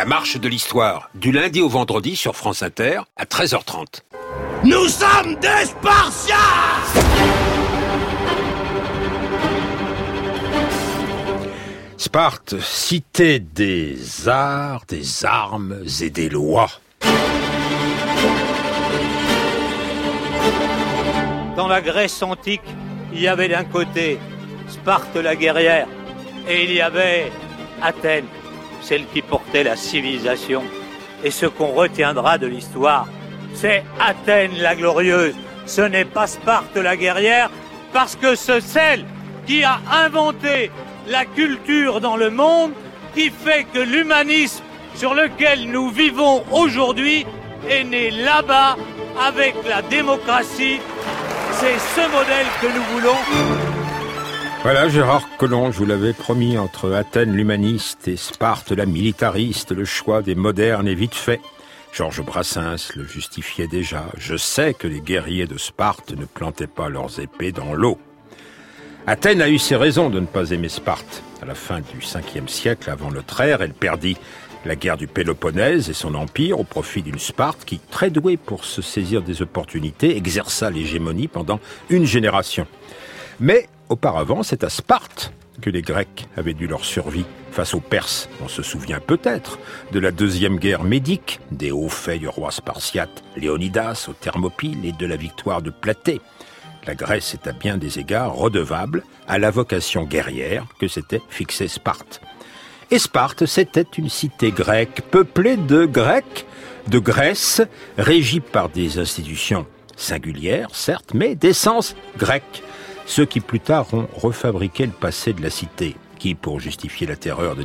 marche de l'histoire, du lundi au vendredi sur France Inter, à 13h30. Nous sommes des Spartiates! Sparte, cité des arts, des armes et des lois. Dans la Grèce antique, il y avait d'un côté Sparte la guerrière, et il y avait Athènes, celle qui portait la civilisation. Et ce qu'on retiendra de l'histoire, c'est Athènes la glorieuse. Ce n'est pas Sparte la guerrière, parce que c'est celle qui a inventé la culture dans le monde, qui fait que l'humanisme sur lequel nous vivons aujourd'hui est né là-bas avec la démocratie. C'est ce modèle que nous voulons. Voilà, Gérard Collomb, je vous l'avais promis, entre Athènes l'humaniste et Sparte la militariste, le choix des modernes est vite fait. Georges Brassens le justifiait déjà. Je sais que les guerriers de Sparte ne plantaient pas leurs épées dans l'eau. Athènes a eu ses raisons de ne pas aimer Sparte. À la fin du 5e siècle avant notre ère, elle perdit la guerre du Péloponnèse et son empire au profit d'une Sparte qui, très douée pour se saisir des opportunités, exerça l'hégémonie pendant une génération. Mais auparavant, c'est à Sparte que les Grecs avaient dû leur survie face aux Perses. On se souvient peut-être de la deuxième guerre médique, des hauts faits du roi spartiate Léonidas aux Thermopyles et de la victoire de Platée. La Grèce est à bien des égards redevable à la vocation guerrière que s'était fixée Sparte. Et Sparte, c'était une cité grecque, peuplée de Grecs, de Grèce, régie par des institutions singulières, certes, mais d'essence grecque. Ceux qui plus tard ont refabriqué le passé de la cité, qui, pour justifier la terreur de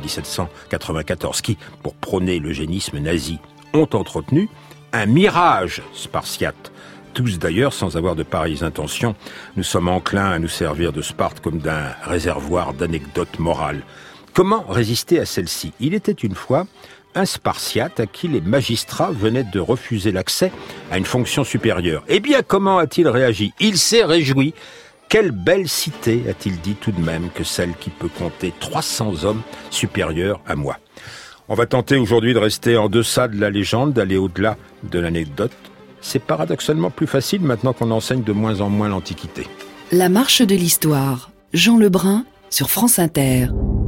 1794, qui, pour prôner l'eugénisme nazi, ont entretenu un mirage spartiate. Tous d'ailleurs, sans avoir de pareilles intentions, nous sommes enclins à nous servir de Sparte comme d'un réservoir d'anecdotes morales. Comment résister à celle-ci ? Il était une fois un Spartiate à qui les magistrats venaient de refuser l'accès à une fonction supérieure. Eh bien, comment a-t-il réagi ? Il s'est réjoui. Quelle belle cité, a-t-il dit tout de même, que celle qui peut compter 300 hommes supérieurs à moi. On va tenter aujourd'hui de rester en deçà de la légende, d'aller au-delà de l'anecdote. C'est paradoxalement plus facile maintenant qu'on enseigne de moins en moins l'Antiquité. La marche de l'histoire. Jean Lebrun sur France Inter.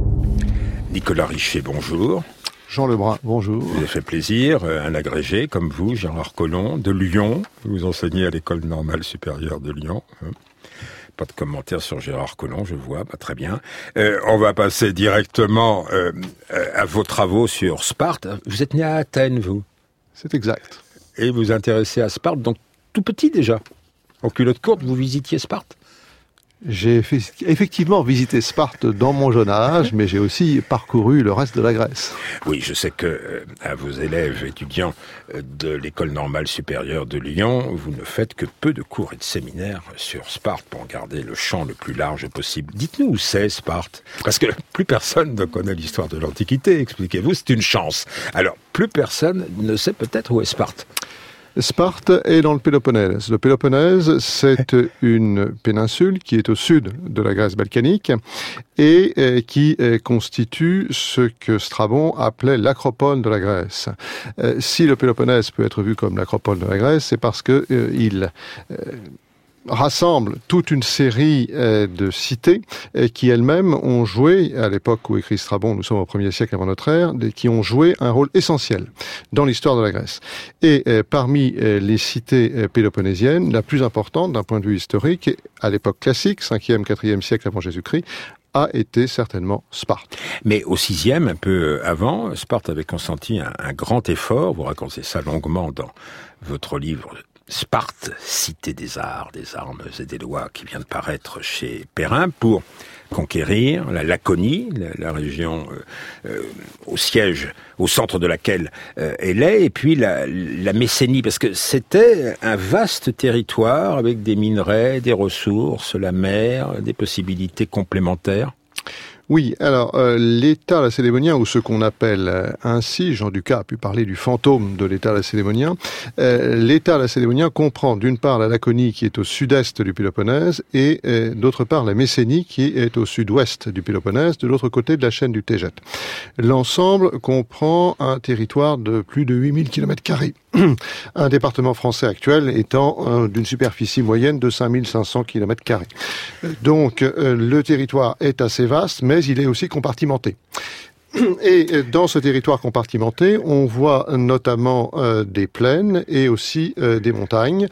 Nicolas Richet, bonjour. Jean Lebrun, bonjour. Vous avez fait plaisir, un agrégé comme vous, Gérard Collomb, de Lyon. Vous enseignez à l'École normale supérieure de Lyon. Pas de commentaires sur Gérard Collomb, je vois, très bien. On va passer directement à vos travaux sur Sparte. Vous êtes né à Athènes, vous ? C'est exact. Et vous intéressez à Sparte, donc tout petit déjà. En culotte courte, vous visitiez Sparte ? J'ai effectivement visité Sparte dans mon jeune âge, mais j'ai aussi parcouru le reste de la Grèce. Oui, je sais que à vos élèves étudiants de l'École normale supérieure de Lyon, vous ne faites que peu de cours et de séminaires sur Sparte pour garder le champ le plus large possible. Dites-nous où c'est Sparte, parce que plus personne ne connaît l'histoire de l'Antiquité, expliquez-vous, c'est une chance. Alors, plus personne ne sait peut-être où est Sparte. Sparte est dans le Péloponnèse. Le Péloponnèse, c'est une péninsule qui est au sud de la Grèce balkanique et qui constitue ce que Strabon appelait l'acropole de la Grèce. Si le Péloponnèse peut être vu comme l'acropole de la Grèce, c'est parce que il rassemble toute une série de cités qui elles-mêmes ont joué, à l'époque où écrit Strabon, nous sommes au 1er siècle avant notre ère, qui ont joué un rôle essentiel dans l'histoire de la Grèce. Et parmi les cités péloponnésiennes, la plus importante d'un point de vue historique, à l'époque classique, 5e, 4e siècle avant Jésus-Christ, a été certainement Sparte. Mais au 6e, un peu avant, Sparte avait consenti un grand effort, vous racontez ça longuement dans votre livre Sparte, cité des arts, des armes et des lois, qui vient de paraître chez Perrin, pour conquérir la Laconie, la région au siège, au centre de laquelle elle est, et puis la Messénie, parce que c'était un vaste territoire avec des minerais, des ressources, la mer, des possibilités complémentaires. Oui, alors l'État lacédémonien, ou ce qu'on appelle ainsi, Jean Ducas a pu parler du fantôme de l'État lacédémonien, l'État lacédémonien comprend d'une part la Laconie qui est au sud-est du Péloponnèse et d'autre part la Messénie qui est au sud-ouest du Péloponnèse, de l'autre côté de la chaîne du Tégète. L'ensemble comprend un territoire de plus de 8000 km². Un département français actuel étant d'une superficie moyenne de 5500 km². Donc le territoire est assez vaste, mais il est aussi compartimenté. Et dans ce territoire compartimenté, on voit notamment des plaines et aussi des montagnes.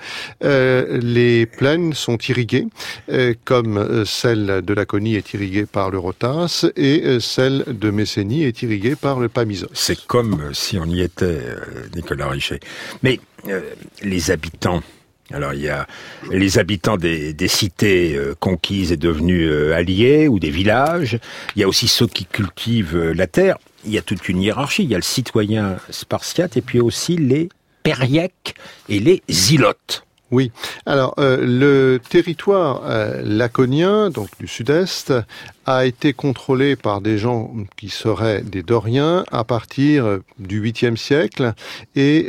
Les plaines sont irriguées, comme celle de Laconie est irriguée par le Rhotas et celle de Messénie est irriguée par le Pamisos. C'est comme si on y était, Nicolas Richet. Mais les habitants... Alors, il y a les habitants des cités conquises et devenues alliées, ou des villages. Il y a aussi ceux qui cultivent la terre. Il y a toute une hiérarchie. Il y a le citoyen spartiate et puis aussi les périèques et les ilotes. Oui. Alors, le territoire laconien, donc du sud-est, a été contrôlé par des gens qui seraient des Doriens à partir du 8e siècle et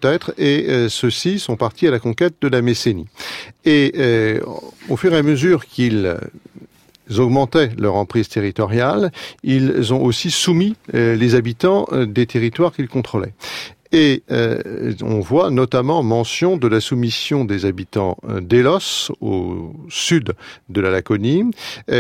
ceux-ci sont partis à la conquête de la Messénie. Et au fur et à mesure qu'ils augmentaient leur emprise territoriale, ils ont aussi soumis les habitants des territoires qu'ils contrôlaient. Et on voit notamment mention de la soumission des habitants d'Élos, au sud de la Laconie,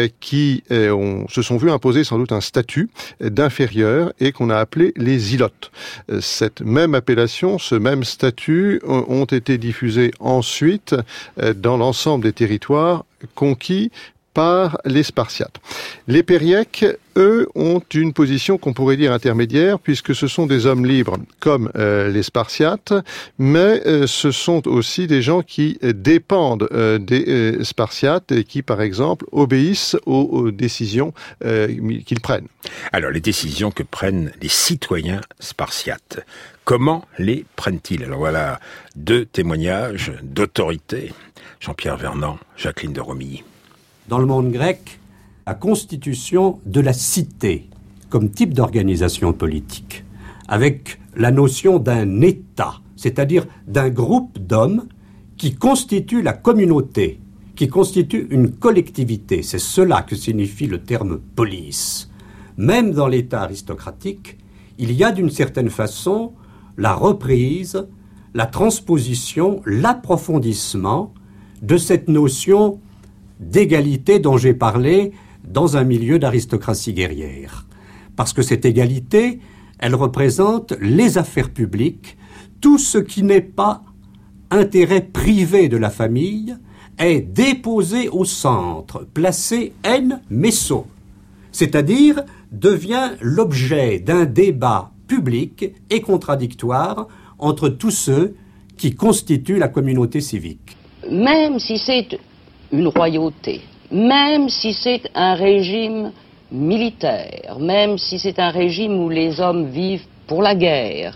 qui se sont vus imposer sans doute un statut d'inférieur et qu'on a appelé les ilotes. Cette même appellation, ce même statut ont été diffusés ensuite dans l'ensemble des territoires conquis par les Spartiates. Les Périèques, eux, ont une position qu'on pourrait dire intermédiaire, puisque ce sont des hommes libres comme les Spartiates, mais ce sont aussi des gens qui dépendent des Spartiates et qui, par exemple, obéissent aux décisions qu'ils prennent. Alors, les décisions que prennent les citoyens spartiates, comment les prennent-ils? Alors voilà, 2 témoignages d'autorité. Jean-Pierre Vernant, Jacqueline de Romilly. Dans le monde grec, la constitution de la cité comme type d'organisation politique, avec la notion d'un État, c'est-à-dire d'un groupe d'hommes qui constitue la communauté, qui constitue une collectivité. C'est cela que signifie le terme police. Même dans l'État aristocratique, il y a d'une certaine façon la reprise, la transposition, l'approfondissement de cette notion d'égalité dont j'ai parlé dans un milieu d'aristocratie guerrière. Parce que cette égalité, elle représente les affaires publiques, tout ce qui n'est pas intérêt privé de la famille est déposé au centre, placé en messo, c'est-à-dire devient l'objet d'un débat public et contradictoire entre tous ceux qui constituent la communauté civique. Même si c'est une royauté, même si c'est un régime militaire, même si c'est un régime où les hommes vivent pour la guerre,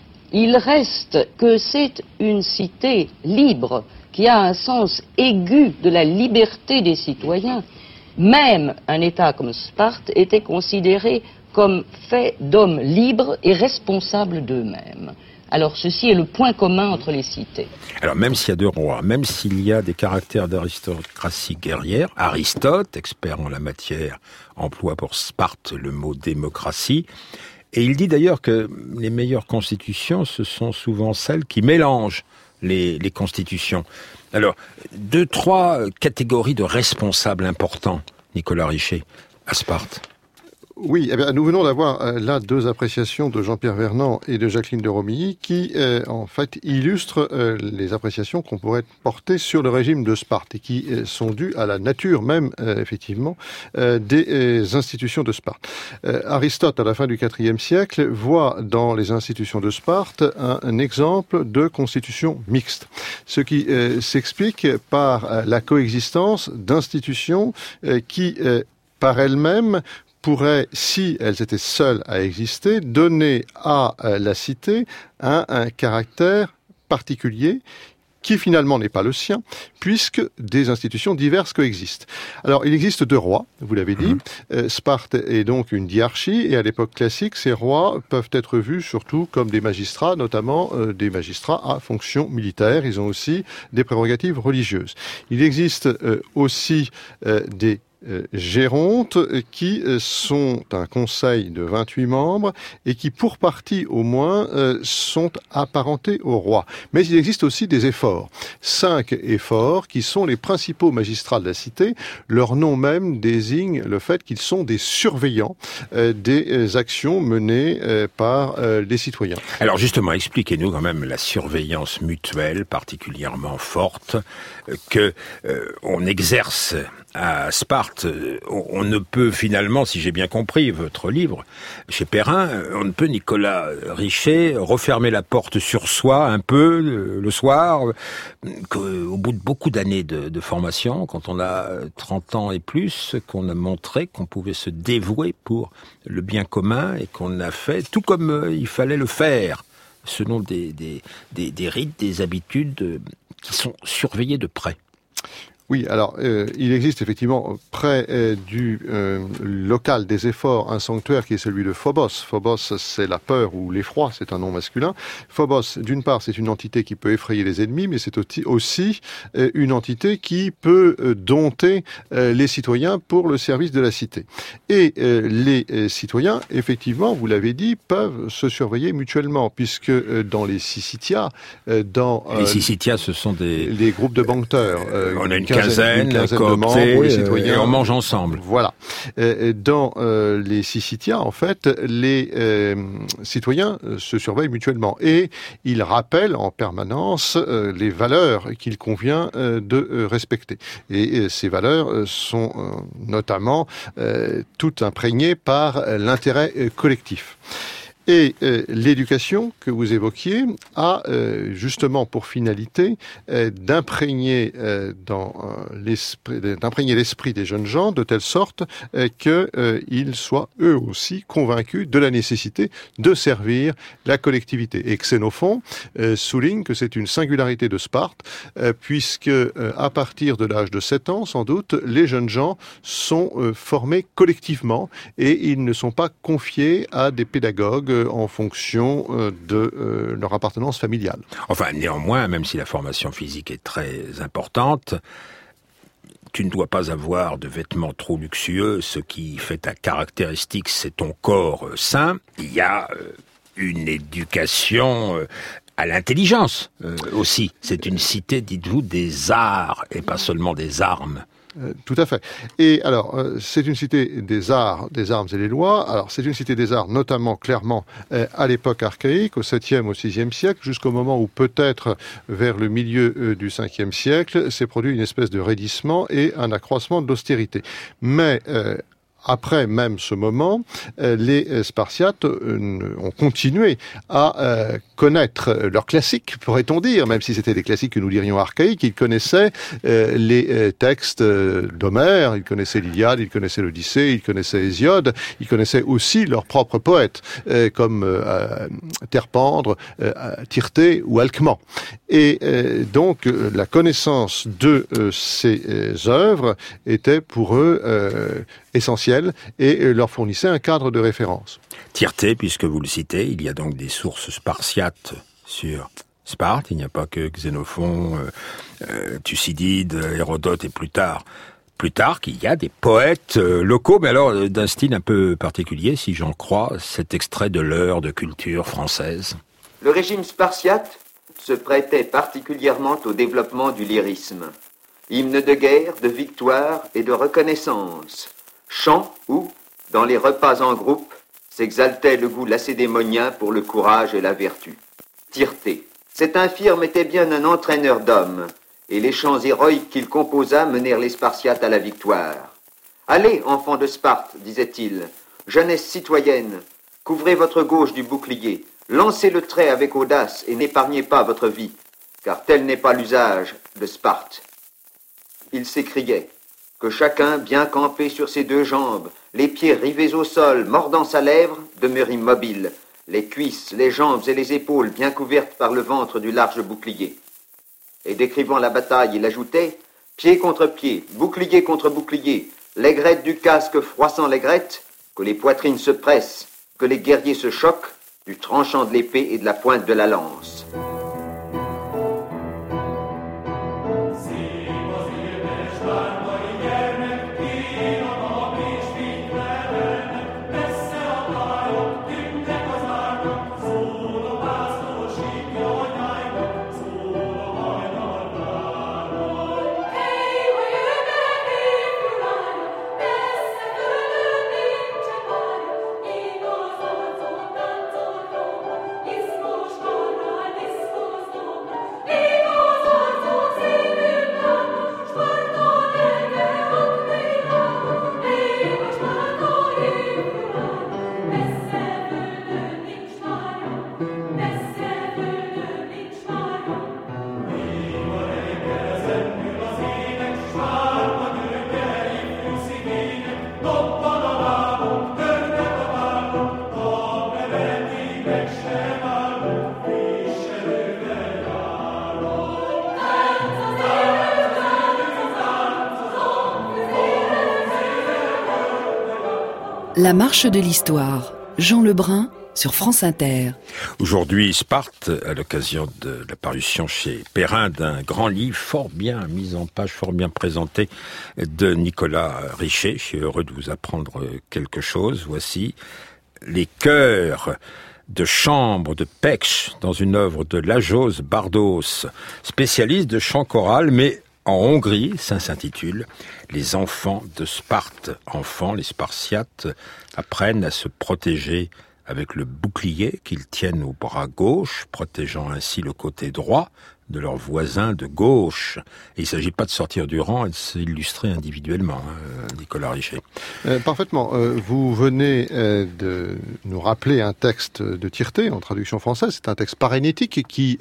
il reste que c'est une cité libre qui a un sens aigu de la liberté des citoyens. Même un État comme Sparte était considéré comme fait d'hommes libres et responsables d'eux-mêmes. Alors ceci est le point commun entre les cités. Alors même s'il y a 2 rois, même s'il y a des caractères d'aristocratie guerrière, Aristote, expert en la matière, emploie pour Sparte le mot démocratie, et il dit d'ailleurs que les meilleures constitutions, ce sont souvent celles qui mélangent les constitutions. Alors, 2-3 catégories de responsables importants, Nicolas Richet, à Sparte. Oui, eh bien, nous venons d'avoir là 2 appréciations de Jean-Pierre Vernant et de Jacqueline de Romilly qui, en fait, illustrent les appréciations qu'on pourrait porter sur le régime de Sparte et qui sont dues à la nature même, effectivement, des institutions de Sparte. Aristote, à la fin du IVe siècle, voit dans les institutions de Sparte un exemple de constitution mixte, ce qui s'explique par la coexistence d'institutions qui, par elles-mêmes, pourraient, si elles étaient seules à exister, donner à la cité un caractère particulier qui finalement n'est pas le sien, puisque des institutions diverses coexistent. Alors, il existe 2 rois, vous l'avez dit. Sparte est donc une diarchie, et à l'époque classique, ces rois peuvent être vus surtout comme des magistrats, notamment des magistrats à fonction militaire. Ils ont aussi des prérogatives religieuses. Il existe aussi des gérontes qui sont un conseil de 28 membres et qui, pour partie au moins, sont apparentés au roi. Mais il existe aussi des éphores. 5 éphores qui sont les principaux magistrats de la cité. Leur nom même désigne le fait qu'ils sont des surveillants des actions menées par les citoyens. Alors justement, expliquez-nous quand même la surveillance mutuelle particulièrement forte que on exerce à Sparte. On ne peut finalement, si j'ai bien compris votre livre, chez Perrin, on ne peut, Nicolas Richet, refermer la porte sur soi un peu le soir, qu'au bout de beaucoup d'années de formation, quand on a 30 ans et plus, qu'on a montré qu'on pouvait se dévouer pour le bien commun et qu'on a fait tout comme il fallait le faire, selon des rites, des habitudes qui sont surveillées de près. Oui, alors il existe effectivement près du local des éphores un sanctuaire qui est celui de Phobos. Phobos, c'est la peur ou l'effroi, c'est un nom masculin. Phobos, d'une part, c'est une entité qui peut effrayer les ennemis, mais c'est aussi une entité qui peut dompter les citoyens pour le service de la cité. Et les citoyens, effectivement, vous l'avez dit, peuvent se surveiller mutuellement, puisque dans les Syssitia, les Syssitia, ce sont les groupes de banqueteurs. On a une quinzaine de membres, les citoyens, et on mange ensemble. Voilà. Dans les Syssitia, en fait, les citoyens se surveillent mutuellement et ils rappellent en permanence les valeurs qu'il convient de respecter. Et ces valeurs sont notamment toutes imprégnées par l'intérêt collectif. Et l'éducation que vous évoquiez a justement pour finalité d'imprégner l'esprit des jeunes gens de telle sorte qu'ils soient eux aussi convaincus de la nécessité de servir la collectivité. Et Xénophon souligne que c'est une singularité de Sparte puisque à partir de l'âge de 7 ans, sans doute, les jeunes gens sont formés collectivement et ils ne sont pas confiés à des pédagogues en fonction de leur appartenance familiale. Enfin, néanmoins, même si la formation physique est très importante, tu ne dois pas avoir de vêtements trop luxueux. Ce qui fait ta caractéristique, c'est ton corps sain. Il y a une éducation à l'intelligence aussi. C'est une cité, dites-vous, des arts et pas seulement des armes. Tout à fait. Et alors, c'est une cité des arts, des armes et des lois. Alors, c'est une cité des arts, notamment, clairement, à l'époque archaïque, au 7e, au 6e siècle, jusqu'au moment où, peut-être, vers le milieu du 5e siècle, s'est produit une espèce de raidissement et un accroissement de l'austérité. Mais après même ce moment, les Spartiates ont continué à connaître leurs classiques, pourrait-on dire, même si c'était des classiques que nous dirions archaïques. Ils connaissaient les textes d'Homère, ils connaissaient l'Iliade, ils connaissaient l'Odyssée, ils connaissaient Hésiode, ils connaissaient aussi leurs propres poètes, comme Terpendre, Tyrtée ou Alcman. Et donc, la connaissance de ces œuvres était pour eux essentielle et leur fournissait un cadre de référence. Tyrtée, puisque vous le citez, il y a donc des sources spartiates sur Sparte. Il n'y a pas que Xénophon, Thucydide, Hérodote et Plutarque, il y a des poètes locaux, mais alors d'un style un peu particulier, si j'en crois, cet extrait de l'heure de culture française. Le régime spartiate se prêtait particulièrement au développement du lyrisme. Hymne de guerre, de victoire et de reconnaissance. Chant où, dans les repas en groupe, s'exaltait le goût lacédémonien pour le courage et la vertu. Tyrtée. Cet infirme était bien un entraîneur d'hommes, et les chants héroïques qu'il composa menèrent les Spartiates à la victoire. « Allez, enfants de Sparte, disait-il, jeunesse citoyenne, couvrez votre gauche du bouclier, lancez le trait avec audace et n'épargnez pas votre vie, car tel n'est pas l'usage de Sparte. » Il s'écriait que chacun, bien campé sur ses 2 jambes, les pieds rivés au sol, mordant sa lèvre, demeure immobile, les cuisses, les jambes et les épaules bien couvertes par le ventre du large bouclier. Et décrivant la bataille, il ajoutait « Pied contre pied, bouclier contre bouclier, l'aigrette du casque froissant l'aigrette, que les poitrines se pressent, que les guerriers se choquent, du tranchant de l'épée et de la pointe de la lance. » La marche de l'histoire, Jean Lebrun sur France Inter. Aujourd'hui, Sparte, à l'occasion de la parution chez Perrin d'un grand livre fort bien mis en page, fort bien présenté de Nicolas Richet. Je suis heureux de vous apprendre quelque chose. Voici les chœurs de chambre de Pécs dans une œuvre de Lajos Bardos, spécialiste de chant choral, mais en Hongrie. Ça s'intitule « Les enfants de Sparte ». Enfants, les Spartiates apprennent à se protéger avec le bouclier qu'ils tiennent au bras gauche, protégeant ainsi le côté droit de leurs voisins de gauche. Et il ne s'agit pas de sortir du rang et de s'illustrer individuellement, Nicolas Richet. Parfaitement. Vous venez de nous rappeler un texte de Tirté en traduction française. C'est un texte parénétique qui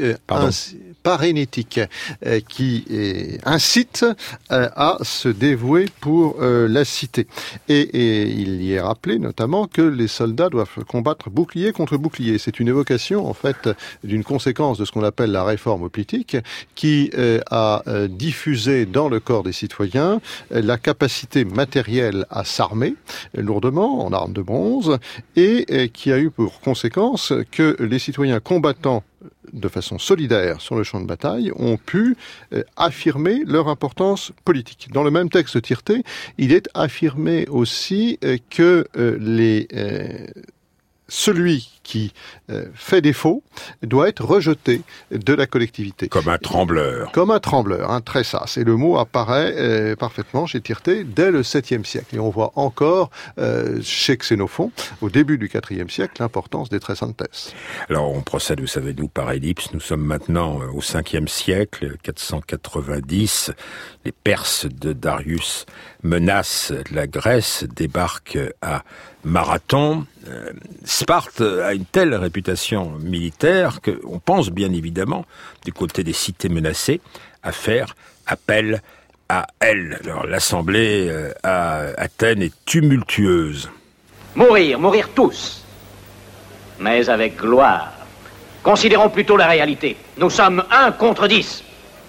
incite à se dévouer pour la cité. Et il y est rappelé notamment que les soldats doivent combattre bouclier contre bouclier. C'est une évocation en fait d'une conséquence de ce qu'on appelle la réforme politique qui a diffusé dans le corps des citoyens la capacité matérielle à s'armer lourdement en armes de bronze et qui a eu pour conséquence que les citoyens combattant de façon solidaire sur le champ de bataille, ont pu affirmer leur importance politique. Dans le même texte de Tirté, il est affirmé aussi que celui qui fait défaut doit être rejeté de la collectivité. Comme un trembleur. Comme un trembleur, hein, très ça. Et le mot apparaît parfaitement chez Tirté dès le 7e siècle. Et on voit encore chez Xénophon, au début du 4e siècle, l'importance des Trescentes. Alors on procède, vous savez, nous par ellipse. Nous sommes maintenant au 5e siècle, 490. Les Perses de Darius menacent la Grèce, débarquent à Marathon. Sparte a une telle réputation militaire qu'on pense bien évidemment, du côté des cités menacées, à faire appel à elle. Alors l'assemblée à Athènes est tumultueuse. Mourir tous, mais avec gloire. Considérons plutôt la réalité. Nous sommes 1 contre 10.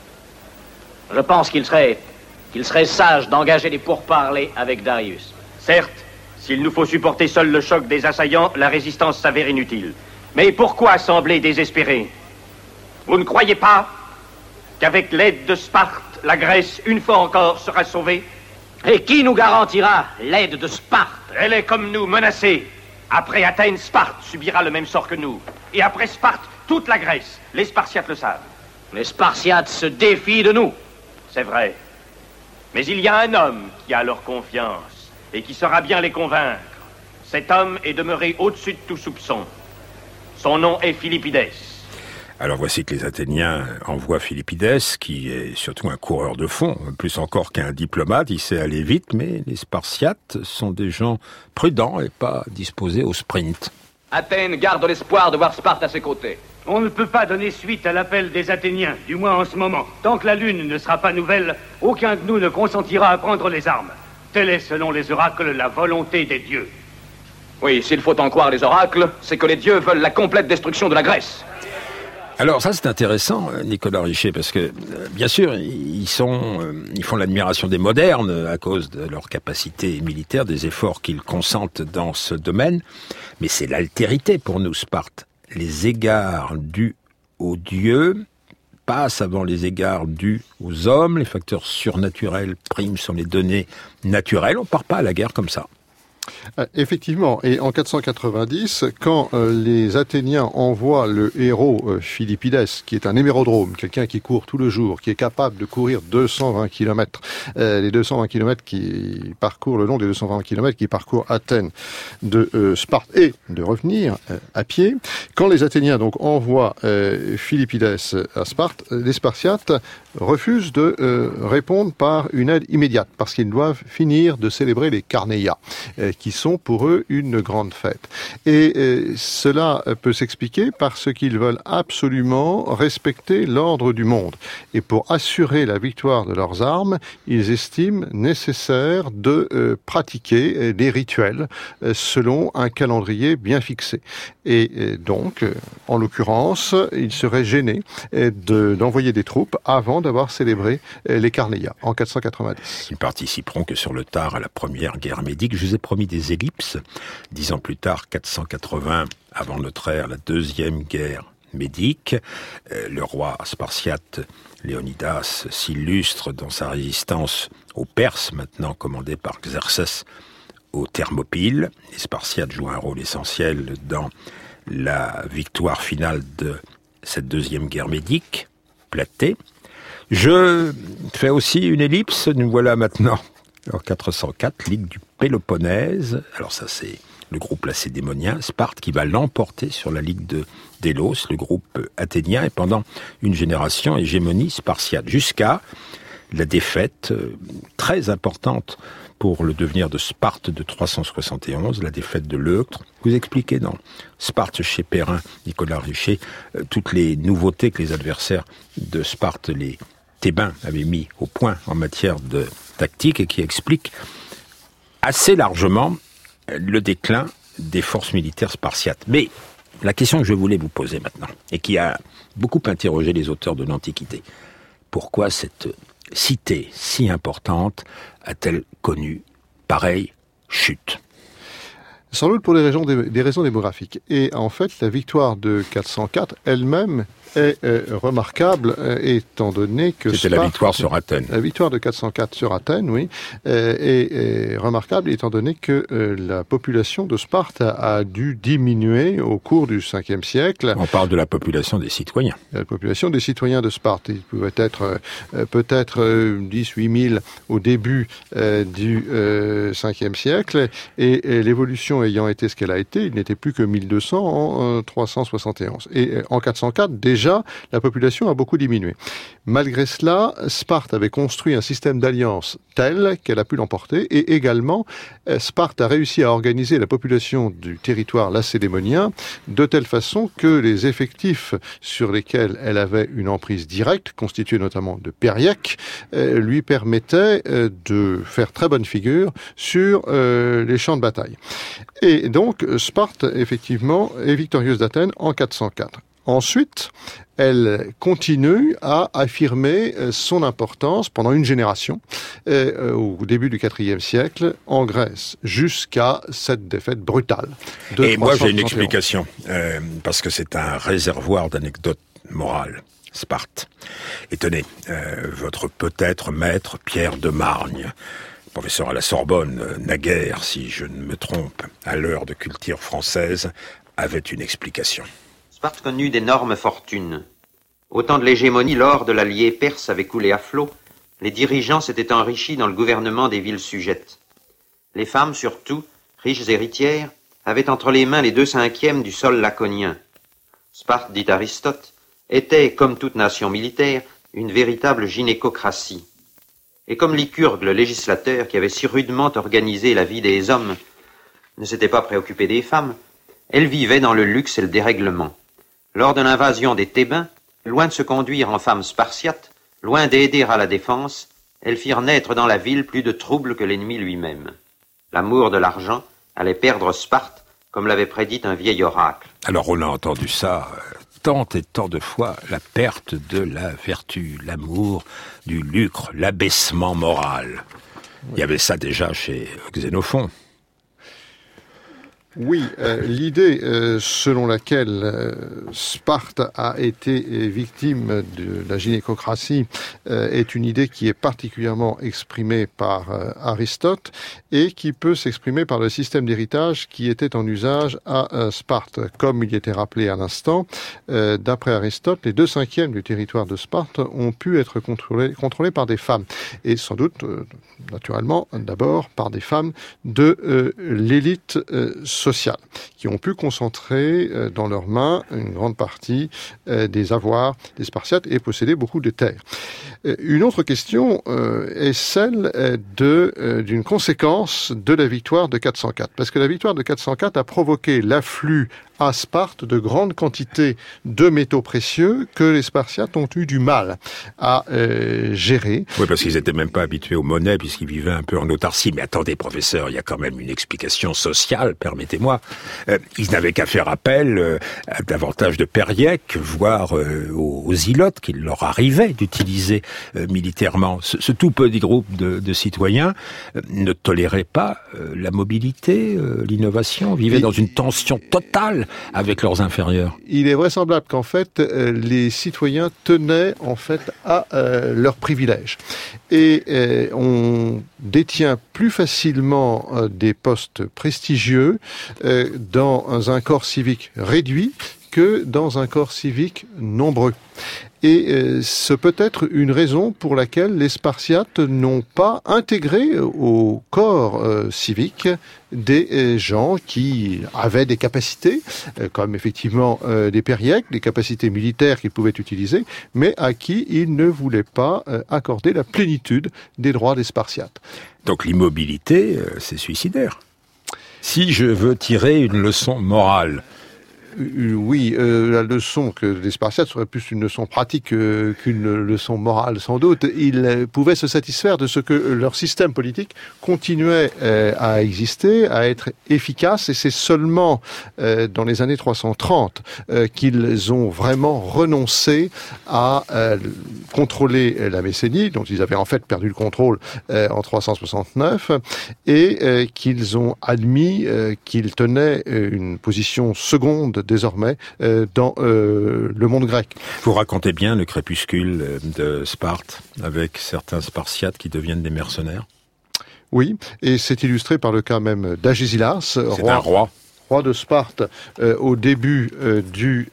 Je pense qu'il serait sage d'engager des pourparlers avec Darius. Certes, s'il nous faut supporter seul le choc des assaillants, la résistance s'avère inutile. Mais pourquoi sembler désespéré? Vous ne croyez pas qu'avec l'aide de Sparte, la Grèce, une fois encore, sera sauvée? Et qui nous garantira l'aide de Sparte? Elle est comme nous, menacée. Après Athènes, Sparte subira le même sort que nous. Et après Sparte, toute la Grèce. Les Spartiates le savent. Les Spartiates se défient de nous. C'est vrai. Mais il y a un homme qui a leur confiance et qui saura bien les convaincre. Cet homme est demeuré au-dessus de tout soupçon. Son nom est Philippides. Alors voici que les Athéniens envoient Philippides, qui est surtout un coureur de fond, plus encore qu'un diplomate. Il sait aller vite, mais les Spartiates sont des gens prudents et pas disposés au sprint. Athènes garde l'espoir de voir Sparte à ses côtés. On ne peut pas donner suite à l'appel des Athéniens, du moins en ce moment. Tant que la lune ne sera pas nouvelle, aucun de nous ne consentira à prendre les armes. Telle est, selon les oracles, la volonté des dieux. Oui, s'il faut en croire les oracles, c'est que les dieux veulent la complète destruction de la Grèce. Alors ça c'est intéressant, Nicolas Richet, parce que bien sûr ils font l'admiration des modernes à cause de leur capacité militaire, des efforts qu'ils consentent dans ce domaine, mais c'est l'altérité pour nous, Sparte. Les égards dus aux dieux passent avant les égards dus aux hommes, les facteurs surnaturels priment sur les données naturelles, on part pas à la guerre comme ça. Effectivement, et en 490, quand les Athéniens envoient le héros Philippides, qui est un hémérodrome, quelqu'un qui court tout le jour, qui est capable de courir 220 km, les 220 km qui parcourent le long des 220 km qui parcourent Athènes de Sparte et de revenir à pied, quand les Athéniens donc envoient Philippides à Sparte, les Spartiates refusent de répondre par une aide immédiate, parce qu'ils doivent finir de célébrer les Carneia, qui sont pour eux une grande fête. Et cela peut s'expliquer parce qu'ils veulent absolument respecter l'ordre du monde. Et pour assurer la victoire de leurs armes, ils estiment nécessaire de pratiquer des rituels selon un calendrier bien fixé. Et donc, en l'occurrence, ils seraient gênés d'envoyer des troupes avant d'avoir célébré les Carneia en 490. Ils participeront que sur le tard à la première guerre médique. Je vous ai promis des ellipses. 10 ans plus tard, 480 avant notre ère, la deuxième guerre médique. Le roi spartiate Léonidas s'illustre dans sa résistance aux Perses, maintenant commandés par Xerxès aux Thermopyles. Les Spartiates jouent un rôle essentiel dans la victoire finale de cette deuxième guerre médique, Platée. Je fais aussi une ellipse, nous voilà maintenant en 404, Ligue du Péloponnèse. Alors ça c'est le groupe lacédémonien, Sparte qui va l'emporter sur la Ligue de Délos, le groupe athénien, et pendant une génération, hégémonie spartiate, jusqu'à la défaite très importante pour le devenir de Sparte de 371, la défaite de Leuctre. Vous expliquez dans Sparte chez Perrin, Nicolas Richet, toutes les nouveautés que les adversaires de Sparte, les Thébains, avaient mis au point en matière de tactique et qui expliquent assez largement le déclin des forces militaires spartiates. Mais la question que je voulais vous poser maintenant, et qui a beaucoup interrogé les auteurs de l'Antiquité, pourquoi cette cité si importante a-t-elle connu pareille chute ? Sans doute pour des raisons démographiques. Et en fait, la victoire de 404 elle-même est remarquable étant donné que c'était Sparte, la victoire sur Athènes. La victoire de 404 sur Athènes, oui, est remarquable étant donné que la population de Sparte a dû diminuer au cours du 5e siècle. On parle de la population des citoyens. La population des citoyens de Sparte. Il pouvait être peut-être 10-8 000 au début du 5e siècle et l'évolution ayant été ce qu'elle a été, il n'était plus que 1200 en 371. Et en 404, déjà, la population a beaucoup diminué. Malgré cela, Sparte avait construit un système d'alliance tel qu'elle a pu l'emporter, et également, Sparte a réussi à organiser la population du territoire lacédémonien de telle façon que les effectifs sur lesquels elle avait une emprise directe, constitués notamment de Périaques, lui permettaient de faire très bonne figure sur les champs de bataille. Et donc, Sparte, effectivement, est victorieuse d'Athènes en 404. Ensuite, elle continue à affirmer son importance pendant une génération, au début du IVe siècle, en Grèce, jusqu'à cette défaite brutale. Et moi, j'ai une explication, parce que c'est un réservoir d'anecdotes morales. Sparte. Et tenez, votre peut-être maître Pierre de Margne, professeur à la Sorbonne, naguère, si je ne me trompe, à l'heure de culture française, avait une explication. Sparte connut d'énormes fortunes. Au temps de l'hégémonie, l'or de l'allié perse avait coulé à flot. Les dirigeants s'étaient enrichis dans le gouvernement des villes sujettes. Les femmes, surtout, riches héritières, avaient entre les mains les 2/5 du sol laconien. Sparte, dit Aristote, était, comme toute nation militaire, une véritable gynécocratie. Et comme Lycurgue, le législateur, qui avait si rudement organisé la vie des hommes, ne s'était pas préoccupé des femmes, elle vivait dans le luxe et le dérèglement. Lors de l'invasion des Thébains, loin de se conduire en femmes spartiates, loin d'aider à la défense, elles firent naître dans la ville plus de troubles que l'ennemi lui-même. L'amour de l'argent allait perdre Sparte, comme l'avait prédit un vieil oracle. Alors on a entendu ça tant et tant de fois la perte de la vertu, l'amour du lucre, l'abaissement moral. Il y avait ça déjà chez Xénophon. Oui, l'idée selon laquelle Sparte a été victime de la gynécocratie est une idée qui est particulièrement exprimée par Aristote et qui peut s'exprimer par le système d'héritage qui était en usage à Sparte. Comme il était rappelé à l'instant, d'après Aristote, les 2/5 du territoire de Sparte ont pu être contrôlés par des femmes. Et sans doute, naturellement, d'abord par des femmes de l'élite sociales, qui ont pu concentrer dans leurs mains une grande partie des avoirs des Spartiates et posséder beaucoup de terres. Une autre question est celle d'une conséquence de la victoire de 404, parce que la victoire de 404 a provoqué l'afflux à Sparte de grandes quantités de métaux précieux que les Spartiates ont eu du mal à gérer. Oui, parce qu'ils n'étaient même pas habitués aux monnaies, puisqu'ils vivaient un peu en autarcie. Mais attendez, professeur, il y a quand même une explication sociale, permettez-moi. Ils n'avaient qu'à faire appel à davantage de périèques, voire aux ilotes qu'il leur arrivait d'utiliser militairement. Ce tout petit groupe de citoyens ne tolérait pas la mobilité, l'innovation, vivait dans une tension totale avec leurs inférieurs. Il est vraisemblable qu'en fait, les citoyens tenaient en fait à leurs privilèges. Et on détient plus facilement des postes prestigieux dans un corps civique réduit que dans un corps civique nombreux. Et ce peut être une raison pour laquelle les Spartiates n'ont pas intégré au corps civique des gens qui avaient des capacités, comme effectivement des périèques, des capacités militaires qu'ils pouvaient utiliser, mais à qui ils ne voulaient pas accorder la plénitude des droits des Spartiates. Donc l'immobilité, c'est suicidaire. Si je veux tirer une leçon morale, oui, la leçon que les Spartiates serait plus une leçon pratique qu'une leçon morale, sans doute. Ils pouvaient se satisfaire de ce que leur système politique continuait à exister, à être efficace, et c'est seulement dans les années 330 qu'ils ont vraiment renoncé à contrôler la Messénie, dont ils avaient en fait perdu le contrôle en 369, et qu'ils ont admis qu'ils tenaient une position seconde désormais dans le monde grec. Vous racontez bien le crépuscule de Sparte, avec certains Spartiates qui deviennent des mercenaires. Oui, et c'est illustré par le cas même d'Agésilas, c'est un roi de Sparte au début du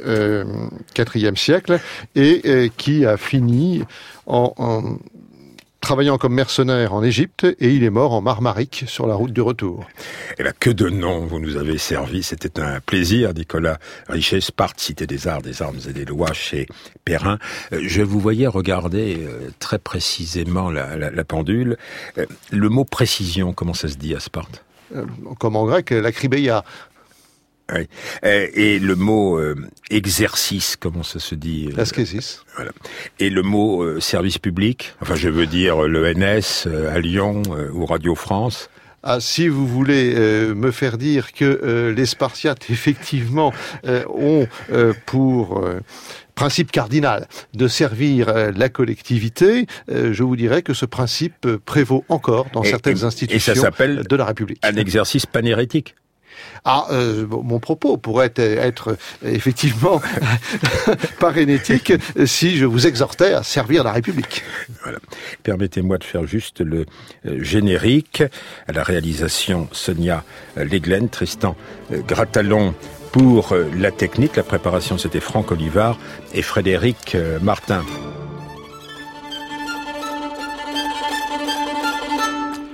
IVe siècle, et qui a fini en travaillant comme mercenaire en Égypte, et il est mort en Marmarique sur la route du retour. Eh bien, que de noms vous nous avez servi. C'était un plaisir, Nicolas Richet. Sparte, cité des arts, des armes et des lois, chez Perrin. Je vous voyais regarder très précisément la pendule. Le mot précision, comment ça se dit à Sparte ? Comme en grec, l'akribéia. Oui. Et le mot exercice, comment ça se dit ? Askésis. Voilà. Et le mot service public, enfin je veux dire l'ENS à Lyon ou Radio France. Ah, si vous voulez me faire dire que les Spartiates effectivement ont pour principe cardinal de servir la collectivité, je vous dirais que ce principe prévaut encore dans certaines institutions de la République. Un exercice panhérétique. Ah, mon propos pourrait être effectivement parénétique si je vous exhortais à servir la République. Voilà. Permettez-moi de faire juste le générique. À la réalisation, Sonia Leglen, Tristan Gratalon pour la technique. La préparation, c'était Franck Olivard et Frédéric Martin.